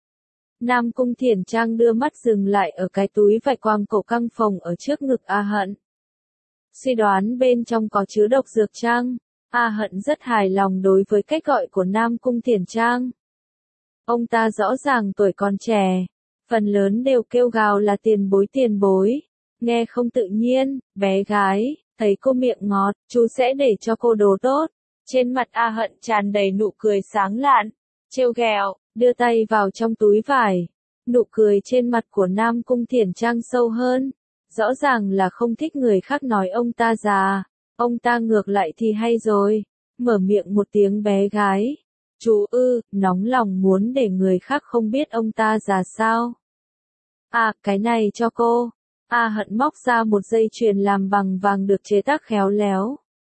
Nam Cung Thiển Trang đưa mắt dừng lại ở cái túi vải quàng cổ căng phồng ở trước ngực A Hận. Suy đoán bên trong có chứa độc dược chăng? A Hận rất hài lòng đối với cách gọi của Nam Cung Thiển Trang. Ông ta rõ ràng tuổi còn trẻ, phần lớn đều kêu gào là tiền bối, nghe không tự nhiên. Bé gái, thấy cô miệng ngọt, chú sẽ để cho cô đồ tốt. Trên mặt A Hận tràn đầy nụ cười sáng lạn, trêu ghẹo, đưa tay vào trong túi vải. Nụ cười trên mặt của Nam Cung Thiển Trang sâu hơn, rõ ràng là không thích người khác nói ông ta già, ông ta ngược lại thì hay rồi, mở miệng một tiếng bé gái. Chú nóng lòng muốn để người khác không biết ông ta già sao. À, cái này cho cô. A Hận móc ra một dây chuyền làm bằng vàng được chế tác khéo léo.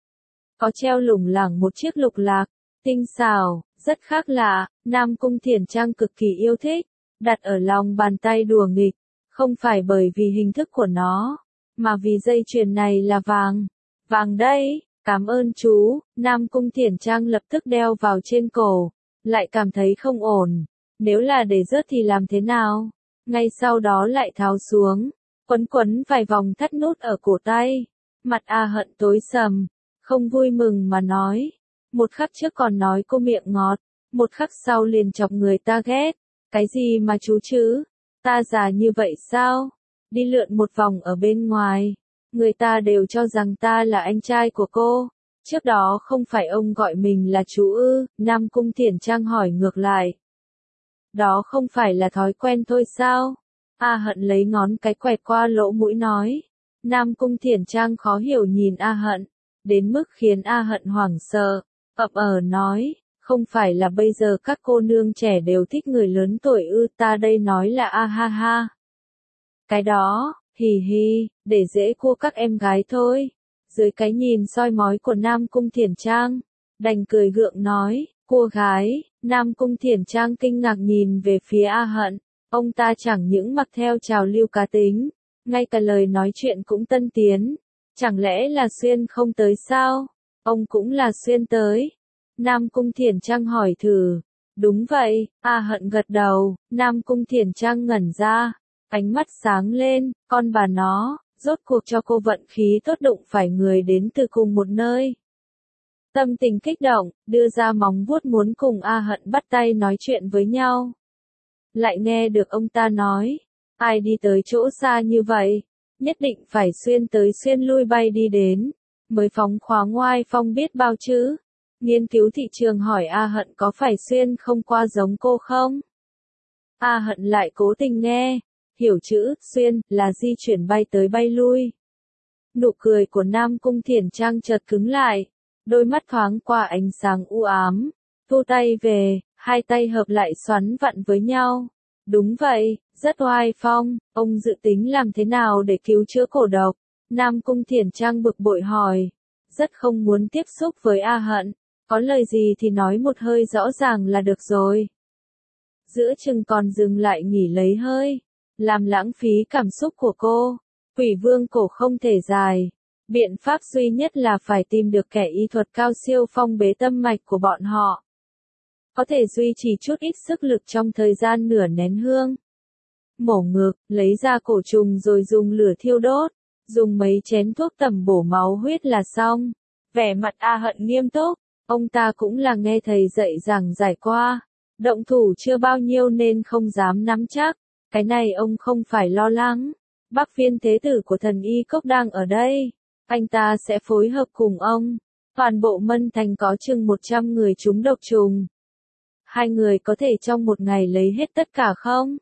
Có treo lủng lẳng một chiếc lục lạc, tinh xảo, rất khác lạ, Nam Cung Thiển Trang cực kỳ yêu thích, đặt ở lòng bàn tay đùa nghịch, không phải bởi vì hình thức của nó, mà vì dây chuyền này là vàng. Vàng đây, cảm ơn chú. Nam Cung Thiển Trang lập tức đeo vào trên cổ, lại cảm thấy không ổn, nếu là để rớt thì làm thế nào? Ngay sau đó lại tháo xuống, quấn vài vòng thắt nút ở cổ tay. Mặt A Hận tối sầm, không vui mừng mà nói. Một khắc trước còn nói cô miệng ngọt, một khắc sau liền chọc người ta ghét. Cái gì mà chú chứ? Ta già như vậy sao? Đi lượn một vòng ở bên ngoài, người ta đều cho rằng ta là anh trai của cô. Trước đó không phải ông gọi mình là chú ư? Nam Cung Thiển Trang hỏi ngược lại. Đó không phải là thói quen thôi sao? A Hận lấy ngón cái quẹt qua lỗ mũi nói. Nam Cung Thiển Trang khó hiểu nhìn A Hận, đến mức khiến A Hận hoảng sợ, ậm nói, không phải là bây giờ các cô nương trẻ đều thích người lớn tuổi ư? Ta đây nói là a ha ha. Cái đó, hì hì, để dễ cua các em gái thôi. Dưới cái nhìn soi mói của Nam Cung Thiển Trang, đành cười gượng nói, cua gái. Nam Cung Thiển Trang kinh ngạc nhìn về phía A Hận, ông ta chẳng những mặc theo trào lưu cá tính, ngay cả lời nói chuyện cũng tân tiến. Chẳng lẽ là Xuyên không tới sao? Ông cũng là Xuyên tới. Nam Cung Thiển Trang hỏi thử. Đúng vậy, A Hận gật đầu. Nam Cung Thiển Trang ngẩn ra, ánh mắt sáng lên, con bà nó, rốt cuộc cho cô vận khí tốt đụng phải người đến từ cùng một nơi. Tâm tình kích động, đưa ra móng vuốt muốn cùng A Hận bắt tay nói chuyện với nhau. Lại nghe được ông ta nói, ai đi tới chỗ xa như vậy, nhất định phải xuyên tới xuyên lui bay đi đến, mới phóng khoáng ngoai phong biết bao chứ. Nghiên cứu thị trường hỏi A Hận có phải Xuyên không qua giống cô không? A Hận lại cố tình nghe, hiểu chữ Xuyên là di chuyển bay tới bay lui. Nụ cười của Nam Cung Thiển Trang chợt cứng lại, đôi mắt thoáng qua ánh sáng u ám, thu tay về, hai tay hợp lại xoắn vặn với nhau. Đúng vậy, rất oai phong, ông dự tính làm thế nào để cứu chữa cổ độc? Nam Cung Thiển Trang bực bội hỏi, rất không muốn tiếp xúc với A Hận. Có lời gì thì nói một hơi rõ ràng là được rồi. Giữa chừng còn dừng lại nghỉ lấy hơi, làm lãng phí cảm xúc của cô. Quỷ vương cổ không thể dài. Biện pháp duy nhất là phải tìm được kẻ y thuật cao siêu phong bế tâm mạch của bọn họ. Có thể duy trì chút ít sức lực trong thời gian nửa nén hương. Mổ ngực, lấy ra cổ trùng rồi dùng lửa thiêu đốt. Dùng mấy chén thuốc tẩm bổ máu huyết là xong. Vẻ mặt A Hận nghiêm túc. Ông ta cũng là nghe thầy dạy giảng giải qua, động thủ chưa bao nhiêu nên không dám nắm chắc, cái này ông không phải lo lắng. Bắc Phiên thế tử của thần y cốc đang ở đây, anh ta sẽ phối hợp cùng ông. Toàn bộ Mân Thành có chừng 100 người trúng độc trùng. Hai người có thể trong một ngày lấy hết tất cả không?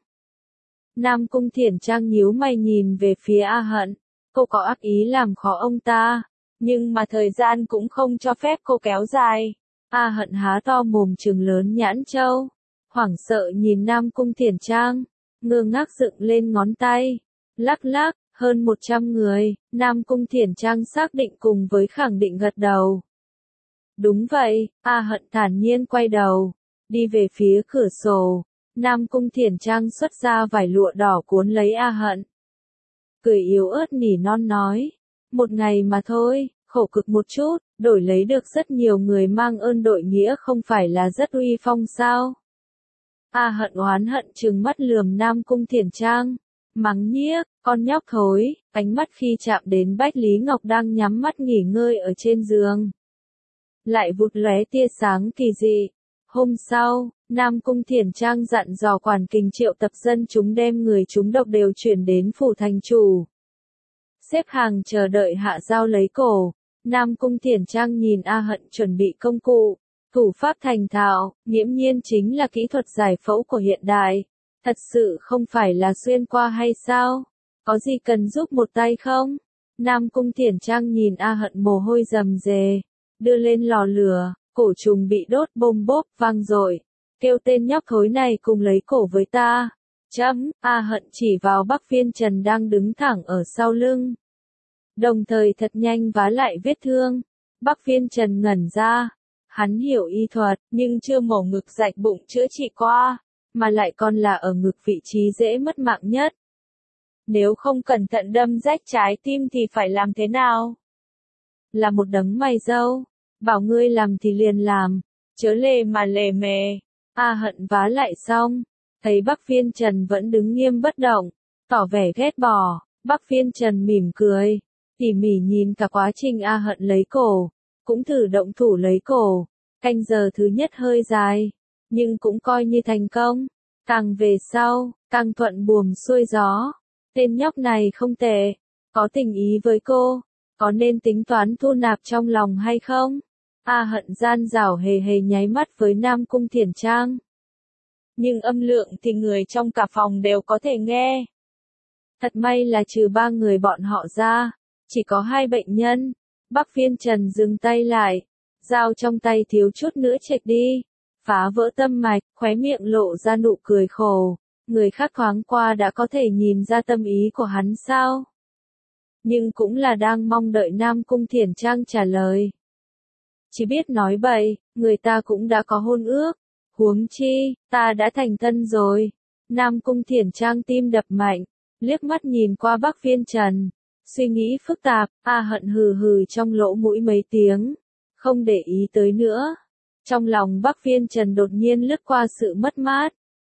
Nam Cung Thiển Trang nhíu mày nhìn về phía A Hận, cô có ác ý làm khó ông ta. Nhưng mà thời gian cũng không cho phép cô kéo dài. A Hận há to mồm trừng lớn nhãn châu, hoảng sợ nhìn Nam Cung Thiển Trang, ngơ ngác dựng lên ngón tay, lắc lắc, hơn 100 người. Nam Cung Thiển Trang xác định cùng với khẳng định gật đầu. Đúng vậy, A Hận thản nhiên quay đầu, đi về phía cửa sổ. Nam Cung Thiển Trang xuất ra vải lụa đỏ cuốn lấy A Hận, cười yếu ớt nỉ non nói. Một ngày mà thôi, khổ cực một chút, đổi lấy được rất nhiều người mang ơn đội nghĩa không phải là rất uy phong sao? A Hận oán hận trừng mắt lườm Nam Cung Thiển Trang, mắng nhiếc, con nhóc thối, ánh mắt khi chạm đến Bách Lý Ngọc đang nhắm mắt nghỉ ngơi ở trên giường. Lại vụt lóe tia sáng kỳ dị. Hôm sau, Nam Cung Thiển Trang dặn dò quản kình triệu tập dân chúng đem người chúng độc đều chuyển đến phủ thành chủ. Xếp hàng chờ đợi hạ giao lấy cổ. Nam Cung Thiển Trang nhìn A Hận chuẩn bị công cụ, thủ pháp thành thạo, nghiễm nhiên chính là kỹ thuật giải phẫu của hiện đại. Thật sự không phải là xuyên qua hay sao? Có gì cần giúp một tay không? Nam Cung Thiển Trang nhìn A Hận mồ hôi rầm rề, đưa lên lò lửa, cổ trùng bị đốt bôm bốp vang dội, kêu tên nhóc thối này cùng lấy cổ với ta. A Hận chỉ vào Bắc Phiên Trần đang đứng thẳng ở sau lưng, đồng thời thật nhanh vá lại vết thương. Bắc Phiên Trần ngẩn ra, hắn hiểu y thuật, nhưng chưa mổ ngực rạch bụng chữa trị qua, mà lại còn là ở ngực vị trí dễ mất mạng nhất. Nếu không cẩn thận đâm rách trái tim thì phải làm thế nào? Là một đấng mày râu, bảo ngươi làm thì liền làm, chớ lề mà lề mề. A Hận vá lại xong, thấy Bắc Phiên Trần vẫn đứng nghiêm bất động, tỏ vẻ ghét bỏ. Bắc Phiên Trần mỉm cười, tỉ mỉ nhìn cả quá trình A Hận lấy cổ, cũng thử động thủ lấy cổ. Canh giờ thứ nhất hơi dài, nhưng cũng coi như thành công. Càng về sau, càng thuận buồm xuôi gió. Tên nhóc này không tệ, có tình ý với cô, có nên tính toán thu nạp trong lòng hay không? A Hận gian rảo hề hề nháy mắt với Nam Cung Thiển Trang. Nhưng âm lượng thì người trong cả phòng đều có thể nghe. Thật may là trừ 3 người bọn họ ra, chỉ có 2 bệnh nhân. Bắc Phiên Trần dừng tay lại, dao trong tay thiếu chút nữa chệch đi, phá vỡ tâm mạch, khóe miệng lộ ra nụ cười khổ. Người khác thoáng qua đã có thể nhìn ra tâm ý của hắn sao? Nhưng cũng là đang mong đợi Nam Cung Thiển Trang trả lời. Chỉ biết nói bậy, người ta cũng đã có hôn ước. Huống chi, ta đã thành thân rồi. Nam Cung Thiển Trang tim đập mạnh, liếc mắt nhìn qua Bắc Phiên Trần. Suy nghĩ phức tạp, A Hận hừ hừ trong lỗ mũi mấy tiếng, không để ý tới nữa. Trong lòng Bắc Phiên Trần đột nhiên lướt qua sự mất mát.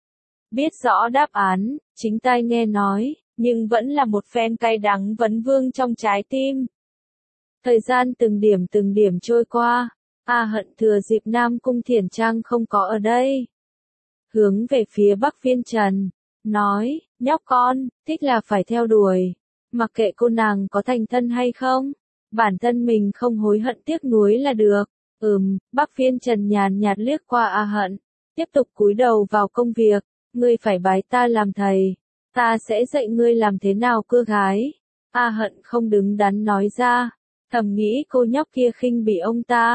Biết rõ đáp án, chính tai nghe nói, nhưng vẫn là một phen cay đắng vấn vương trong trái tim. Thời gian từng điểm trôi qua, A Hận thừa dịp Nam Cung Thiển Trang không có ở đây. Hướng về phía Bắc Phiên Trần, nói, nhóc con, thích là phải theo đuổi. Mặc kệ cô nàng có thành thân hay không, bản thân mình không hối hận tiếc nuối là được. Bắc Phiên Trần nhàn nhạt liếc qua A Hận, tiếp tục cúi đầu vào công việc. Ngươi phải bái ta làm thầy, ta sẽ dạy ngươi làm thế nào cưa gái. A Hận không đứng đắn nói ra, thầm nghĩ cô nhóc kia khinh bỉ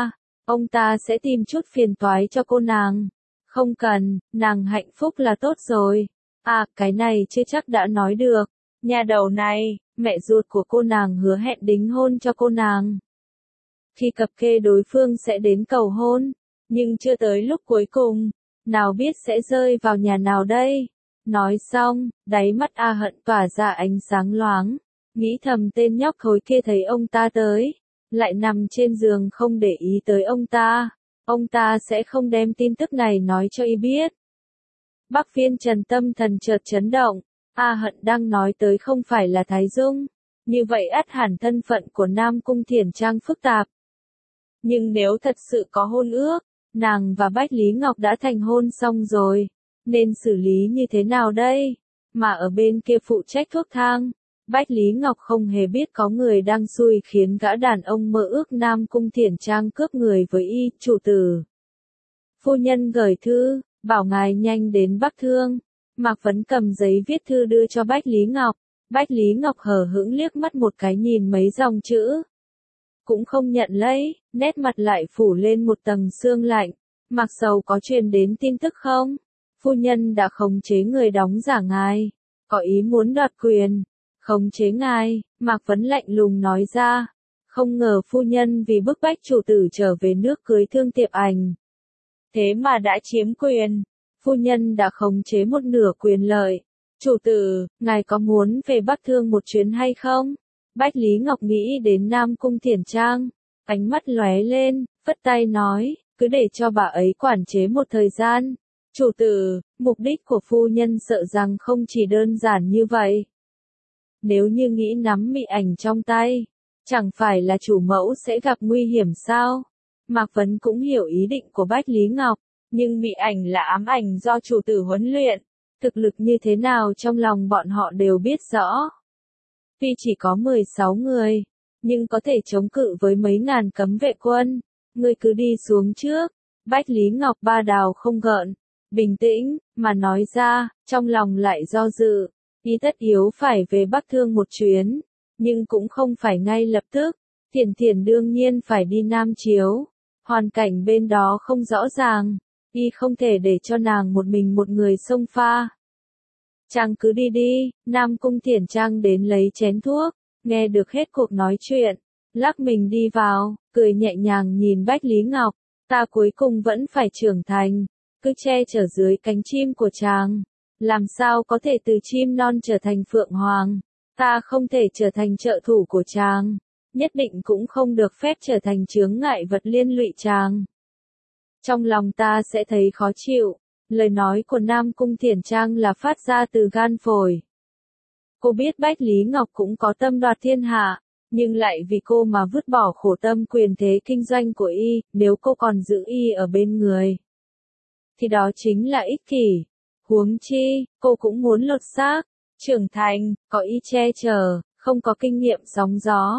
ông ta sẽ tìm chút phiền toái cho cô nàng. Không cần, nàng hạnh phúc là tốt rồi. À, cái này chưa chắc đã nói được. Nhà đầu này, mẹ ruột của cô nàng hứa hẹn đính hôn cho cô nàng. Khi cập kê đối phương sẽ đến cầu hôn, nhưng chưa tới lúc cuối cùng, nào biết sẽ rơi vào nhà nào đây? Nói xong, đáy mắt A Hận tỏa ra ánh sáng loáng, nghĩ thầm tên nhóc thối kia thấy ông ta tới, lại nằm trên giường không để ý tới ông ta sẽ không đem tin tức này nói cho y biết. Bắc Phiên Trần tâm thần chợt chấn động, A Hận đang nói tới không phải là Thái Dung, như vậy ắt hẳn thân phận của Nam Cung Thiển Trang phức tạp. Nhưng nếu thật sự có hôn ước, nàng và Bách Lý Ngọc đã thành hôn xong rồi, nên xử lý như thế nào đây? Mà ở bên kia phụ trách thuốc thang, Bách Lý Ngọc không hề biết có người đang xui khiến gã đàn ông mơ ước Nam Cung Thiển Trang cướp người với y, chủ tử. Phu nhân gửi thư, bảo ngài nhanh đến Bắc Thương. Mạc Vấn cầm giấy viết thư đưa cho Bách Lý Ngọc. Bách Lý Ngọc hờ hững liếc mắt một cái nhìn mấy dòng chữ. Cũng không nhận lấy, nét mặt lại phủ lên một tầng sương lạnh. Mạc Sầu có truyền đến tin tức không? Phu nhân đã khống chế người đóng giả ngài, có ý muốn đoạt quyền. Khống chế ngài, Mạc Vấn lạnh lùng nói ra. Không ngờ phu nhân vì bức bách chủ tử trở về nước cưới Thương Tiệp Ảnh. Thế mà đã chiếm quyền. Phu nhân đã khống chế một nửa quyền lợi. Chủ tử, ngài có muốn về Bắc Thương một chuyến hay không? Bách Lý Ngọc nghĩ đến Nam Cung Thiển Trang, ánh mắt lóe lên, phất tay nói, cứ để cho bà ấy quản chế một thời gian. Chủ tử, mục đích của phu nhân sợ rằng không chỉ đơn giản như vậy. Nếu như nghĩ nắm Mị Ảnh trong tay, chẳng phải là chủ mẫu sẽ gặp nguy hiểm sao? Mạc Vấn cũng hiểu ý định của Bách Lý Ngọc, nhưng Mị Ảnh là ám ảnh do chủ tử huấn luyện, thực lực như thế nào trong lòng bọn họ đều biết rõ. Tuy chỉ có 16 người, nhưng có thể chống cự với mấy ngàn cấm vệ quân. Ngươi cứ đi xuống trước. Bách Lý Ngọc ba đào không gợn, bình tĩnh, mà nói ra, trong lòng lại do dự. Y tất yếu phải về Bắc Thương một chuyến, nhưng cũng không phải ngay lập tức. Thiển Thiển đương nhiên phải đi Nam Chiếu. Hoàn cảnh bên đó không rõ ràng, y không thể để cho nàng một mình một người xông pha. Chàng cứ đi đi. Nam Cung Thiển Trang đến lấy chén thuốc, nghe được hết cuộc nói chuyện, lắc mình đi vào, cười nhẹ nhàng nhìn Bách Lý Ngọc, ta cuối cùng vẫn phải trưởng thành, cứ che chở dưới cánh chim của chàng, làm sao có thể từ chim non trở thành phượng hoàng, ta không thể trở thành trợ thủ của chàng, nhất định cũng không được phép trở thành chướng ngại vật liên lụy chàng. Trong lòng ta sẽ thấy khó chịu. Lời nói của Nam Cung Thiển Trang là phát ra từ gan phổi. Cô biết Bách Lý Ngọc cũng có tâm đoạt thiên hạ, nhưng lại vì cô mà vứt bỏ khổ tâm quyền thế kinh doanh của y, nếu cô còn giữ y ở bên người, thì đó chính là ích kỷ. Huống chi, cô cũng muốn lột xác, trưởng thành, có y che chở, không có kinh nghiệm sóng gió.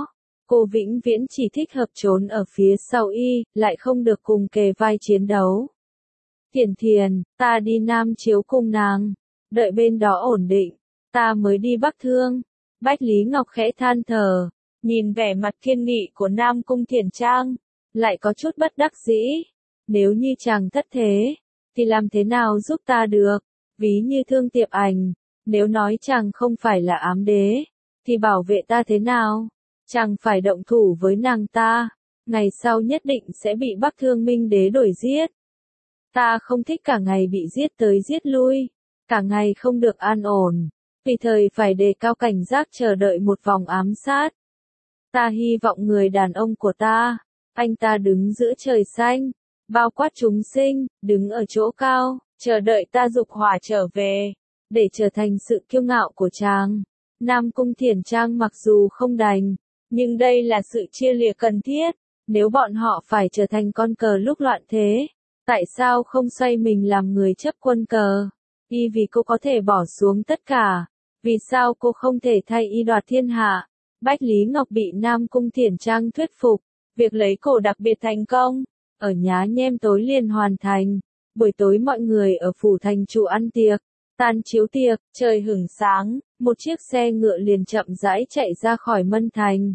Cô vĩnh viễn chỉ thích hợp trốn ở phía sau y, lại không được cùng kề vai chiến đấu. Thiển Thiền, ta đi Nam Chiếu cùng nàng, đợi bên đó ổn định, ta mới đi Bắc Thương. Bách Lý Ngọc khẽ than thở, nhìn vẻ mặt kiên nghị của Nam Cung Thiển Trang, lại có chút bất đắc dĩ. Nếu như chàng thất thế, thì làm thế nào giúp ta được? Ví như Thương Tiệp Ảnh, nếu nói chàng không phải là ám đế, thì bảo vệ ta thế nào? Chàng phải động thủ với nàng ta, ngày sau nhất định sẽ bị Bắc Thương Minh đế đuổi giết. Ta không thích cả ngày bị giết tới giết lui, cả ngày không được an ổn, vì thời phải đề cao cảnh giác chờ đợi một vòng ám sát. Ta hy vọng người đàn ông của ta, anh ta đứng giữa trời xanh, bao quát chúng sinh, đứng ở chỗ cao, chờ đợi ta dục hỏa trở về, để trở thành sự kiêu ngạo của chàng. Nam Cung Thiển Trang mặc dù không đành, nhưng đây là sự chia lìa cần thiết, nếu bọn họ phải trở thành con cờ lúc loạn thế, tại sao không xoay mình làm người chấp quân cờ? Y vì cô có thể bỏ xuống tất cả, vì sao cô không thể thay y đoạt thiên hạ? Bách Lý Ngọc bị Nam Cung Thiển Trang thuyết phục, việc lấy cổ đặc biệt thành công, ở nhá nhem tối liền hoàn thành. Buổi tối mọi người ở phủ thành chủ ăn tiệc, tan chiếu tiệc, trời hửng sáng, một chiếc xe ngựa liền chậm rãi chạy ra khỏi Mân Thành.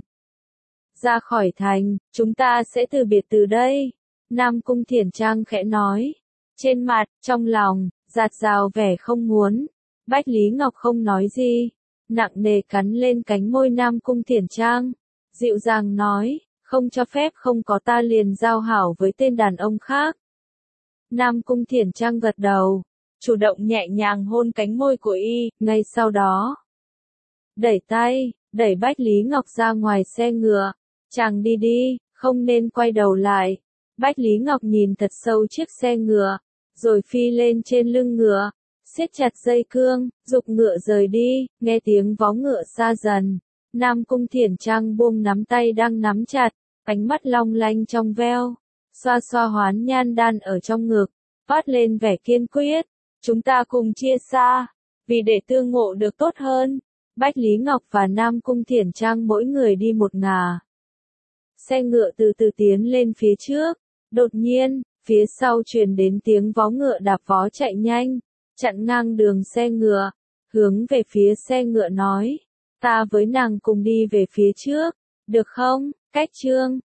Ra khỏi thành, chúng ta sẽ từ biệt từ đây. Nam Cung Thiển Trang khẽ nói. Trên mặt, trong lòng, dạt dào vẻ không muốn. Bách Lý Ngọc không nói gì, nặng nề cắn lên cánh môi Nam Cung Thiển Trang. Dịu dàng nói, không cho phép không có ta liền giao hảo với tên đàn ông khác. Nam Cung Thiển Trang gật đầu, chủ động nhẹ nhàng hôn cánh môi của y, ngay sau đó. Đẩy tay, đẩy Bách Lý Ngọc ra ngoài xe ngựa. Chàng đi đi, không nên quay đầu lại. Bách Lý Ngọc nhìn thật sâu chiếc xe ngựa, rồi phi lên trên lưng ngựa, siết chặt dây cương, giục ngựa rời đi, nghe tiếng vó ngựa xa dần. Nam Cung Thiển Trang buông nắm tay đang nắm chặt, ánh mắt long lanh trong veo, xoa xoa hoán nhan đan ở trong ngực, phát lên vẻ kiên quyết. Chúng ta cùng chia xa, vì để tương ngộ được tốt hơn. Bách Lý Ngọc và Nam Cung Thiển Trang mỗi người đi một ngả. Xe ngựa từ từ tiến lên phía trước, đột nhiên, phía sau truyền đến tiếng vó ngựa đạp vó chạy nhanh, chặn ngang đường xe ngựa, hướng về phía xe ngựa nói, ta với nàng cùng đi về phía trước, được không? Cách chương